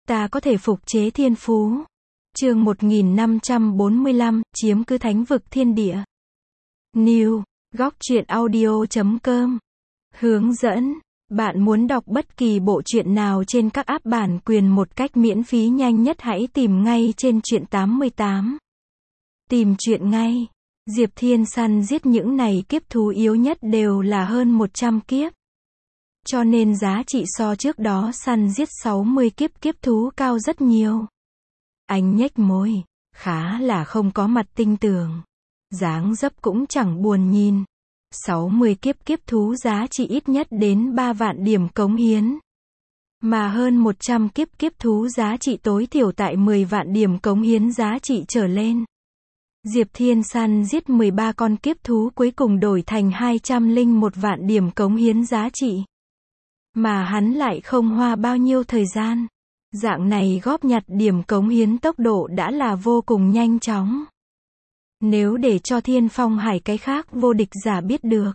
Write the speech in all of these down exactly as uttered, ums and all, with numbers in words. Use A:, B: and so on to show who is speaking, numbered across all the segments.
A: ta có thể phục chế thiên phú. Chương một nghìn năm trăm bốn mươi lăm, chiếm cứ thánh vực thiên địa. New, góc truyện audio chấm com. Hướng dẫn, bạn muốn đọc bất kỳ bộ truyện nào trên các app bản quyền một cách miễn phí nhanh nhất hãy tìm ngay trên truyện tám mươi tám. Tìm truyện ngay. Diệp Thiên săn giết những này kiếp thú yếu nhất đều là hơn một trăm kiếp. Cho nên giá trị so trước đó săn giết sáu mươi kiếp kiếp thú cao rất nhiều. Anh nhếch môi, khá là không có mặt tinh tường. Dáng dấp cũng chẳng buồn nhìn. sáu mươi kiếp kiếp thú giá trị ít nhất đến ba vạn điểm cống hiến. Mà hơn một trăm kiếp kiếp thú giá trị tối thiểu tại mười vạn điểm cống hiến giá trị trở lên. Diệp Thiên săn giết mười ba con kiếp thú cuối cùng đổi thành hai trăm lẻ một vạn điểm cống hiến giá trị. Mà hắn lại không hoa bao nhiêu thời gian. Dạng này góp nhặt điểm cống hiến tốc độ đã là vô cùng nhanh chóng. Nếu để cho Thiên Phong Hải cái khác vô địch giả biết được,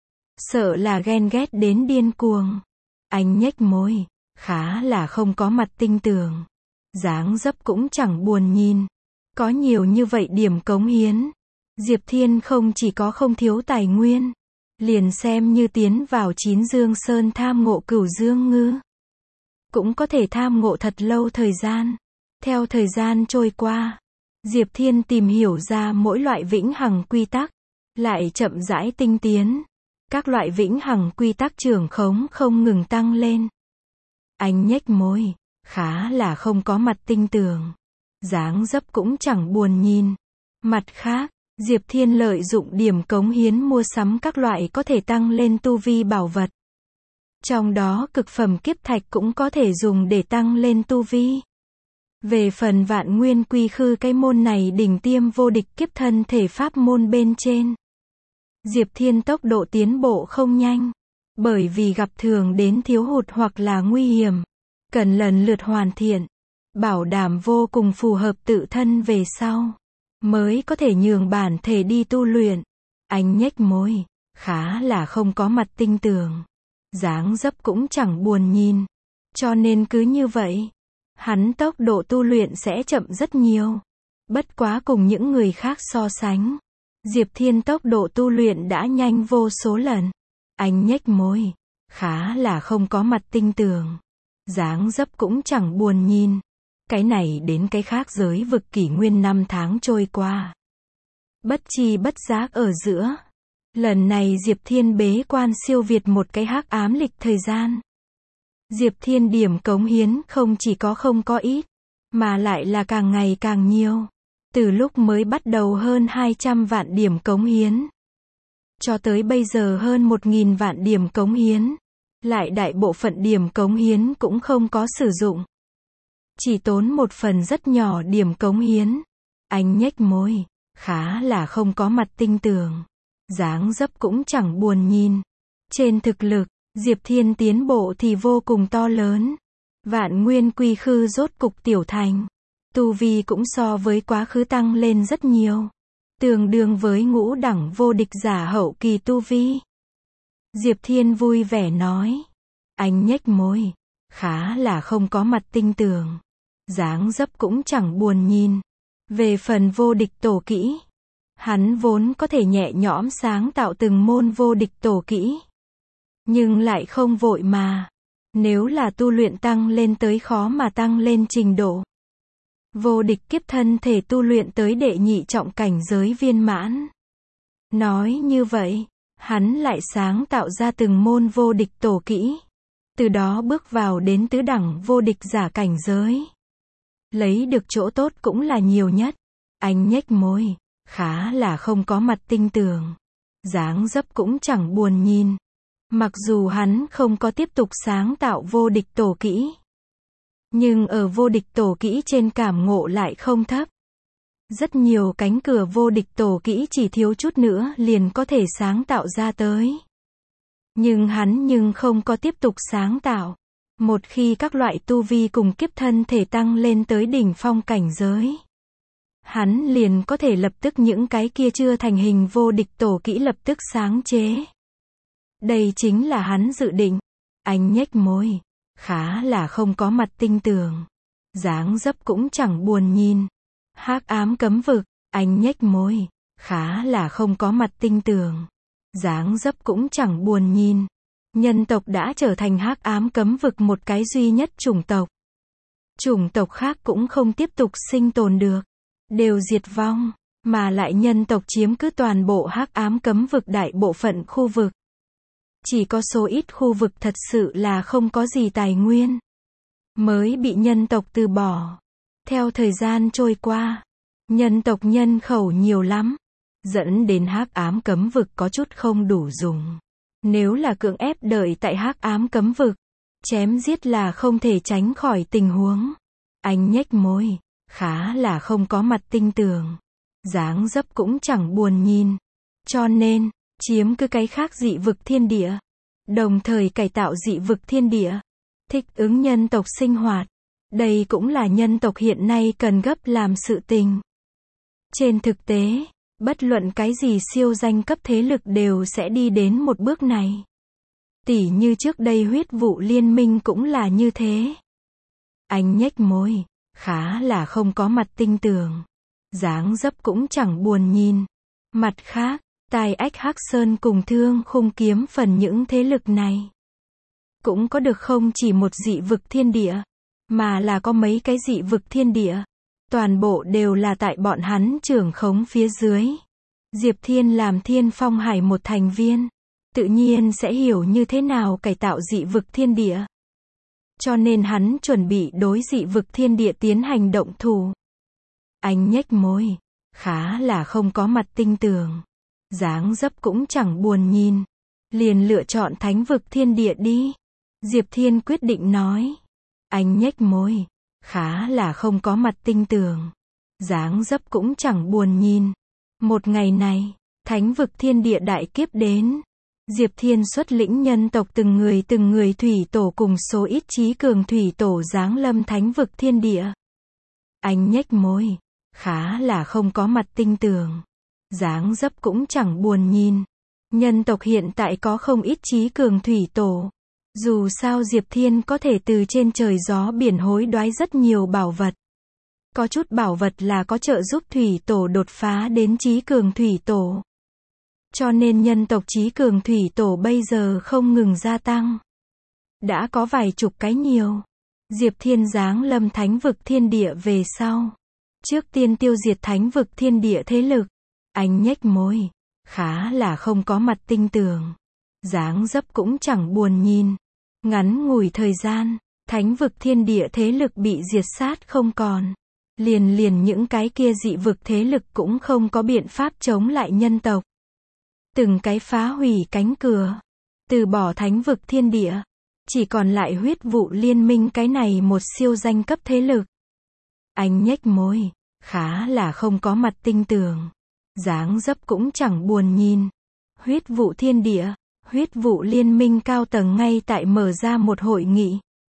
A: sợ là ghen ghét đến điên cuồng. Anh nhếch môi, khá là không có mặt tinh tường. Dáng dấp cũng chẳng buồn nhìn. Có nhiều như vậy điểm cống hiến. Diệp Thiên không chỉ có không thiếu tài nguyên. Liền xem như tiến vào Chín Dương Sơn tham ngộ Cửu Dương Ngư. Cũng có thể tham ngộ thật lâu thời gian. Theo thời gian trôi qua, Diệp Thiên tìm hiểu ra mỗi loại vĩnh hằng quy tắc. Lại chậm rãi tinh tiến. Các loại vĩnh hằng quy tắc trưởng khống không ngừng tăng lên. Anh nhếch môi, khá là không có mặt tinh tường. Dáng dấp cũng chẳng buồn nhìn. Mặt khác, Diệp Thiên lợi dụng điểm cống hiến mua sắm các loại có thể tăng lên tu vi bảo vật. Trong đó cực phẩm kiếp thạch cũng có thể dùng để tăng lên tu vi. Về phần vạn nguyên quy khư cái môn này đỉnh tiêm vô địch kiếp thân thể pháp môn bên trên. Diệp Thiên tốc độ tiến bộ không nhanh. Bởi vì gặp thường đến thiếu hụt hoặc là nguy hiểm. Cần lần lượt hoàn thiện. Bảo đảm vô cùng phù hợp tự thân về sau. Mới có thể nhường bản thể đi tu luyện. Anh nhếch môi, khá là không có mặt tinh tường. Dáng dấp cũng chẳng buồn nhìn. Cho nên cứ như vậy, hắn tốc độ tu luyện sẽ chậm rất nhiều. Bất quá cùng những người khác so sánh, Diệp Thiên tốc độ tu luyện đã nhanh vô số lần. Anh nhếch môi, khá là không có mặt tinh tường. Dáng dấp cũng chẳng buồn nhìn. Cái này đến cái khác giới vực kỷ nguyên năm tháng trôi qua. Bất chi bất giác ở giữa. Lần này Diệp Thiên bế quan siêu việt một cái hắc ám lịch thời gian. Diệp Thiên điểm cống hiến không chỉ có không có ít, mà lại là càng ngày càng nhiều. Từ lúc mới bắt đầu hơn hai trăm vạn điểm cống hiến. Cho tới bây giờ hơn một nghìn vạn điểm cống hiến. Lại đại bộ phận điểm cống hiến cũng không có sử dụng. Chỉ tốn một phần rất nhỏ điểm cống hiến. Anh nhếch môi, khá là không có mặt tinh tường. Dáng dấp cũng chẳng buồn nhìn. Trên thực lực, Diệp Thiên tiến bộ thì vô cùng to lớn. Vạn nguyên quy khư rốt cục tiểu thành. Tu vi cũng so với quá khứ tăng lên rất nhiều. Tương đương với ngũ đẳng vô địch giả hậu kỳ tu vi. Diệp Thiên vui vẻ nói. Anh nhếch môi, khá là không có mặt tinh tường. Dáng dấp cũng chẳng buồn nhìn. Về phần vô địch tổ kỹ, hắn vốn có thể nhẹ nhõm sáng tạo từng môn vô địch tổ kỹ. Nhưng lại không vội mà. Nếu là tu luyện tăng lên tới khó mà tăng lên trình độ. Vô địch kiếp thân thể tu luyện tới đệ nhị trọng cảnh giới viên mãn. Nói như vậy, hắn lại sáng tạo ra từng môn vô địch tổ kỹ. Từ đó bước vào đến tứ đẳng vô địch giả cảnh giới. Lấy được chỗ tốt cũng là nhiều nhất. Anh nhếch môi, khá là không có mặt tinh tường. Dáng dấp cũng chẳng buồn nhìn. Mặc dù hắn không có tiếp tục sáng tạo vô địch tổ kỹ. Nhưng ở vô địch tổ kỹ trên cảm ngộ lại không thấp. Rất nhiều cánh cửa vô địch tổ kỹ chỉ thiếu chút nữa liền có thể sáng tạo ra tới. Nhưng hắn nhưng không có tiếp tục sáng tạo. Một khi các loại tu vi cùng kiếp thân thể tăng lên tới đỉnh phong cảnh giới. Hắn liền có thể lập tức những cái kia chưa thành hình vô địch tổ kỹ lập tức sáng chế. Đây chính là hắn dự định. Anh nhếch môi, khá là không có mặt tinh tường. dáng dấp cũng chẳng buồn nhìn. Hắc ám cấm vực, anh nhếch môi, khá là không có mặt tinh tường. Dáng dấp cũng chẳng buồn nhìn. Nhân tộc đã trở thành hắc ám cấm vực một cái duy nhất chủng tộc. Chủng tộc khác cũng không tiếp tục sinh tồn được, đều diệt vong, mà lại nhân tộc chiếm cứ toàn bộ hắc ám cấm vực đại bộ phận khu vực. Chỉ có số ít khu vực thật sự là không có gì tài nguyên, mới bị nhân tộc từ bỏ. Theo thời gian trôi qua, nhân tộc nhân khẩu nhiều lắm, dẫn đến hắc ám cấm vực có chút không đủ dùng. Nếu là cưỡng ép đợi tại hắc ám cấm vực, chém giết là không thể tránh khỏi tình huống. Anh nhếch môi, khá là không có mặt tinh tường. Dáng dấp cũng chẳng buồn nhìn. Cho nên, chiếm cứ cái khác dị vực thiên địa. Đồng thời cải tạo dị vực thiên địa. Thích ứng nhân tộc sinh hoạt. Đây cũng là nhân tộc hiện nay cần gấp làm sự tình. Trên thực tế, bất luận cái gì siêu danh cấp thế lực đều sẽ đi đến một bước này. Tỉ như trước đây huyết vụ liên minh cũng là như thế. Anh nhếch môi, khá là không có mặt tinh tường. Dáng dấp cũng chẳng buồn nhìn. Mặt khác, Tài Ách Hắc Sơn cùng Thương Khung Kiếm phần những thế lực này cũng có được không chỉ một dị vực thiên địa, mà là có mấy cái dị vực thiên địa. Toàn bộ đều là tại bọn hắn trưởng khống phía dưới. Diệp Thiên làm Thiên Phong Hải một thành viên, tự nhiên sẽ hiểu như thế nào cải tạo dị vực thiên địa. Cho nên hắn chuẩn bị đối dị vực thiên địa tiến hành động thủ. Anh nhếch môi, khá là không có mặt tinh tường. Dáng dấp cũng chẳng buồn nhìn. Liền lựa chọn thánh vực thiên địa đi. Diệp Thiên quyết định nói. Anh nhếch môi, khá là không có mặt tinh tường. Dáng dấp cũng chẳng buồn nhìn. Một ngày này, thánh vực thiên địa đại kiếp đến. Diệp Thiên xuất lĩnh nhân tộc từng người từng người thủy tổ cùng số ít trí cường thủy tổ giáng lâm thánh vực thiên địa. Anh nhếch môi, khá là không có mặt tinh tường. Dáng dấp cũng chẳng buồn nhìn. Nhân tộc hiện tại có không ít trí cường thủy tổ. Dù sao Diệp Thiên có thể từ trên trời gió biển hối đoái rất nhiều bảo vật. Có chút bảo vật là có trợ giúp thủy tổ đột phá đến trí cường thủy tổ. Cho nên nhân tộc trí cường thủy tổ bây giờ không ngừng gia tăng. Đã có vài chục cái nhiều. Diệp Thiên giáng lâm thánh vực thiên địa về sau. Trước tiên tiêu diệt thánh vực thiên địa thế lực. Anh nhếch môi, khá là không có mặt tinh tường. Dáng dấp cũng chẳng buồn nhìn. Ngắn ngủi thời gian, thánh vực thiên địa thế lực bị diệt sát không còn. Liền liền những cái kia dị vực thế lực cũng không có biện pháp chống lại nhân tộc. Từng cái phá hủy cánh cửa, từ bỏ thánh vực thiên địa, chỉ còn lại huyết vụ liên minh cái này một siêu danh cấp thế lực. Anh nhếch môi, khá là không có mặt tinh tường. Dáng dấp cũng chẳng buồn nhìn. Huyết vụ thiên địa, huyết vụ liên minh cao tầng ngay tại mở ra một hội nghị.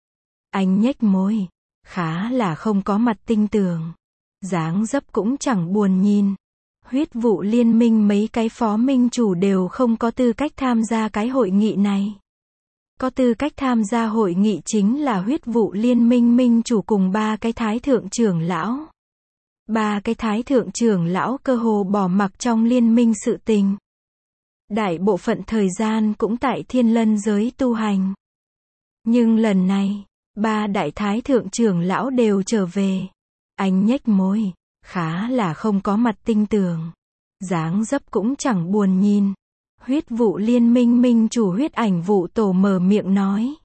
A: Anh nhếch môi, khá là không có mặt tinh tường. Dáng dấp cũng chẳng buồn nhìn. Huyết vụ liên minh mấy cái phó minh chủ đều không có tư cách tham gia cái hội nghị này. Có tư cách tham gia hội nghị chính là huyết vụ liên minh minh chủ cùng ba cái thái thượng trưởng lão. Ba cái thái thượng trưởng lão cơ hồ bỏ mặc trong liên minh sự tình. Đại bộ phận thời gian cũng tại thiên lân giới tu hành. Nhưng lần này, ba đại thái thượng trưởng lão đều trở về. Anh nhếch môi, khá là không có mặt tinh tường. Dáng dấp cũng chẳng buồn nhìn. Huyết vụ liên minh minh chủ huyết ảnh vụ tổ mở miệng nói.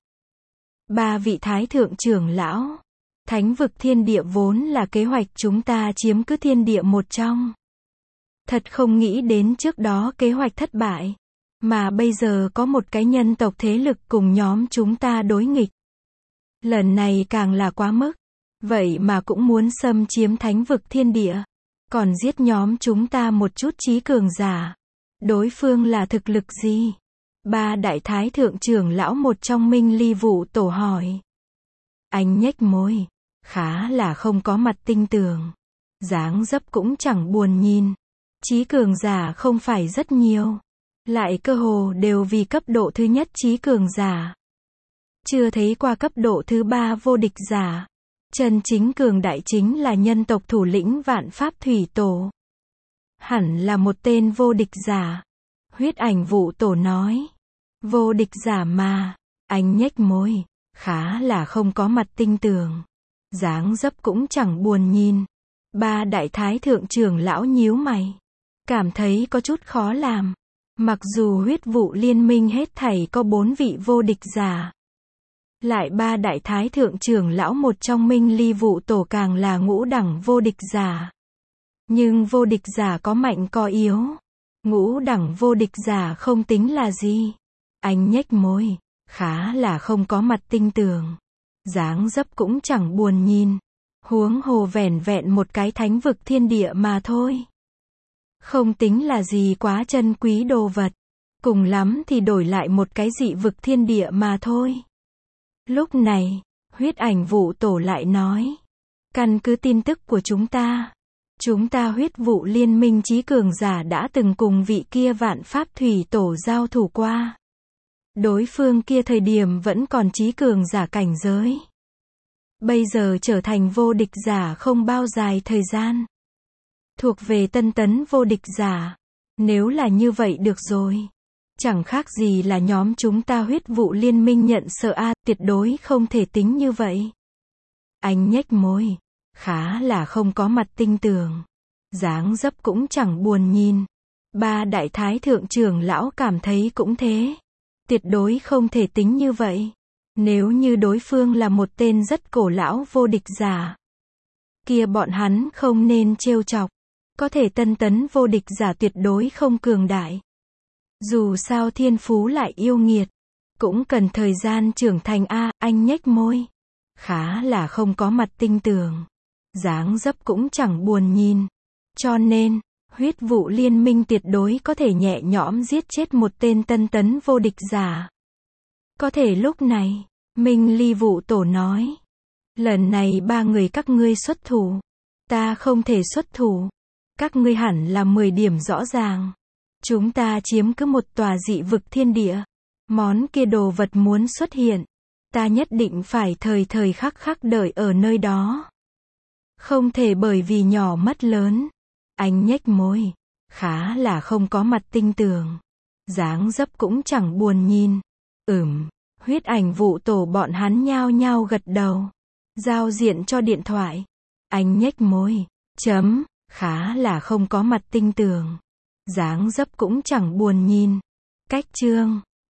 A: Ba vị thái thượng trưởng lão. Thánh vực thiên địa vốn là kế hoạch chúng ta chiếm cứ thiên địa một trong. Thật không nghĩ đến trước đó kế hoạch thất bại. Mà bây giờ có một cái nhân tộc thế lực cùng nhóm chúng ta đối nghịch. Lần này càng là quá mức. Vậy mà cũng muốn xâm chiếm thánh vực thiên địa. Còn giết nhóm chúng ta một chút trí cường giả. Đối phương là thực lực gì? Ba đại thái thượng trưởng lão một trong Minh Ly vụ tổ hỏi. Anh nhếch môi, khá là không có mặt tinh tường. Dáng dấp cũng chẳng buồn nhìn. Trí cường giả không phải rất nhiều. Lại cơ hồ đều vì cấp độ thứ nhất trí cường giả. Chưa thấy qua cấp độ thứ ba vô địch giả. Chân chính cường đại chính là nhân tộc thủ lĩnh Vạn Pháp Thủy Tổ. Hẳn là một tên vô địch giả. Huyết Ảnh Vụ Tổ nói. Vô địch giả mà. Anh nhếch môi. Khá là không có mặt tinh tường. Dáng dấp cũng chẳng buồn nhìn. Ba đại thái thượng trưởng lão nhíu mày. Cảm thấy có chút khó làm. Mặc dù huyết vụ liên minh hết thảy có bốn vị vô địch giả. Lại ba đại thái thượng trưởng lão một trong Minh Ly Vụ Tổ càng là ngũ đẳng vô địch giả. Nhưng vô địch giả có mạnh có yếu. Ngũ đẳng vô địch giả không tính là gì. Anh nhếch môi. Khá là không có mặt tinh tường. Dáng dấp cũng chẳng buồn nhìn. Huống hồ vẻn vẹn một cái thánh vực thiên địa mà thôi. Không tính là gì quá chân quý đồ vật. Cùng lắm thì đổi lại một cái dị vực thiên địa mà thôi. Lúc này, Huyết Ảnh Vụ Tổ lại nói. Căn cứ tin tức của chúng ta. Chúng ta huyết vụ liên minh chí cường giả đã từng cùng vị kia Vạn Pháp Thủy Tổ giao thủ qua. Đối phương kia thời điểm vẫn còn chí cường giả cảnh giới. Bây giờ trở thành vô địch giả không bao dài thời gian. Thuộc về tân tấn vô địch giả. Nếu là như vậy được rồi. Chẳng khác gì là nhóm chúng ta huyết vụ liên minh nhận sợ a, tuyệt đối không thể tính như vậy. Anh nhếch môi. Khá là không có mặt tinh tường. Dáng dấp cũng chẳng buồn nhìn. Ba đại thái thượng trưởng lão cảm thấy cũng thế. Tuyệt đối không thể tính như vậy. Nếu như đối phương là một tên rất cổ lão vô địch giả. Kia bọn hắn không nên trêu chọc. Có thể tân tấn vô địch giả tuyệt đối không cường đại. Dù sao thiên phú lại yêu nghiệt. Cũng cần thời gian trưởng thành a, anh nhếch môi. Khá là không có mặt tinh tường. Dáng dấp cũng chẳng buồn nhìn. Cho nên, huyết vụ liên minh tuyệt đối có thể nhẹ nhõm giết chết một tên tân tấn vô địch giả. Có thể lúc này, Minh Ly Vụ Tổ nói. Lần này ba người các ngươi xuất thủ. Ta không thể xuất thủ. Các ngươi hẳn là mười điểm rõ ràng. Chúng ta chiếm cứ một tòa dị vực thiên địa. Món kia đồ vật muốn xuất hiện. Ta nhất định phải thời thời khắc khắc đợi ở nơi đó. Không thể bởi vì nhỏ mất lớn. Anh nhếch môi. Khá là không có mặt tinh tường. Dáng dấp cũng chẳng buồn nhìn. Ừm. Huyết Ảnh Vụ Tổ bọn hắn nhao nhao gật đầu. Giao diện cho điện thoại. Anh nhếch môi. Chấm. Khá là không có mặt tinh tường. Dáng dấp cũng chẳng buồn nhìn. Cách chương.